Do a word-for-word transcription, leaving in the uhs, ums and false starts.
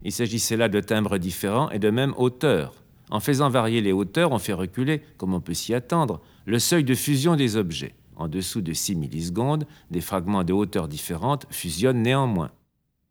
Il s'agissait là de timbres différents et de même hauteur. En faisant varier les hauteurs, on fait reculer, comme on peut s'y attendre, le seuil de fusion des objets. En dessous de six millisecondes, des fragments de hauteurs différentes fusionnent néanmoins.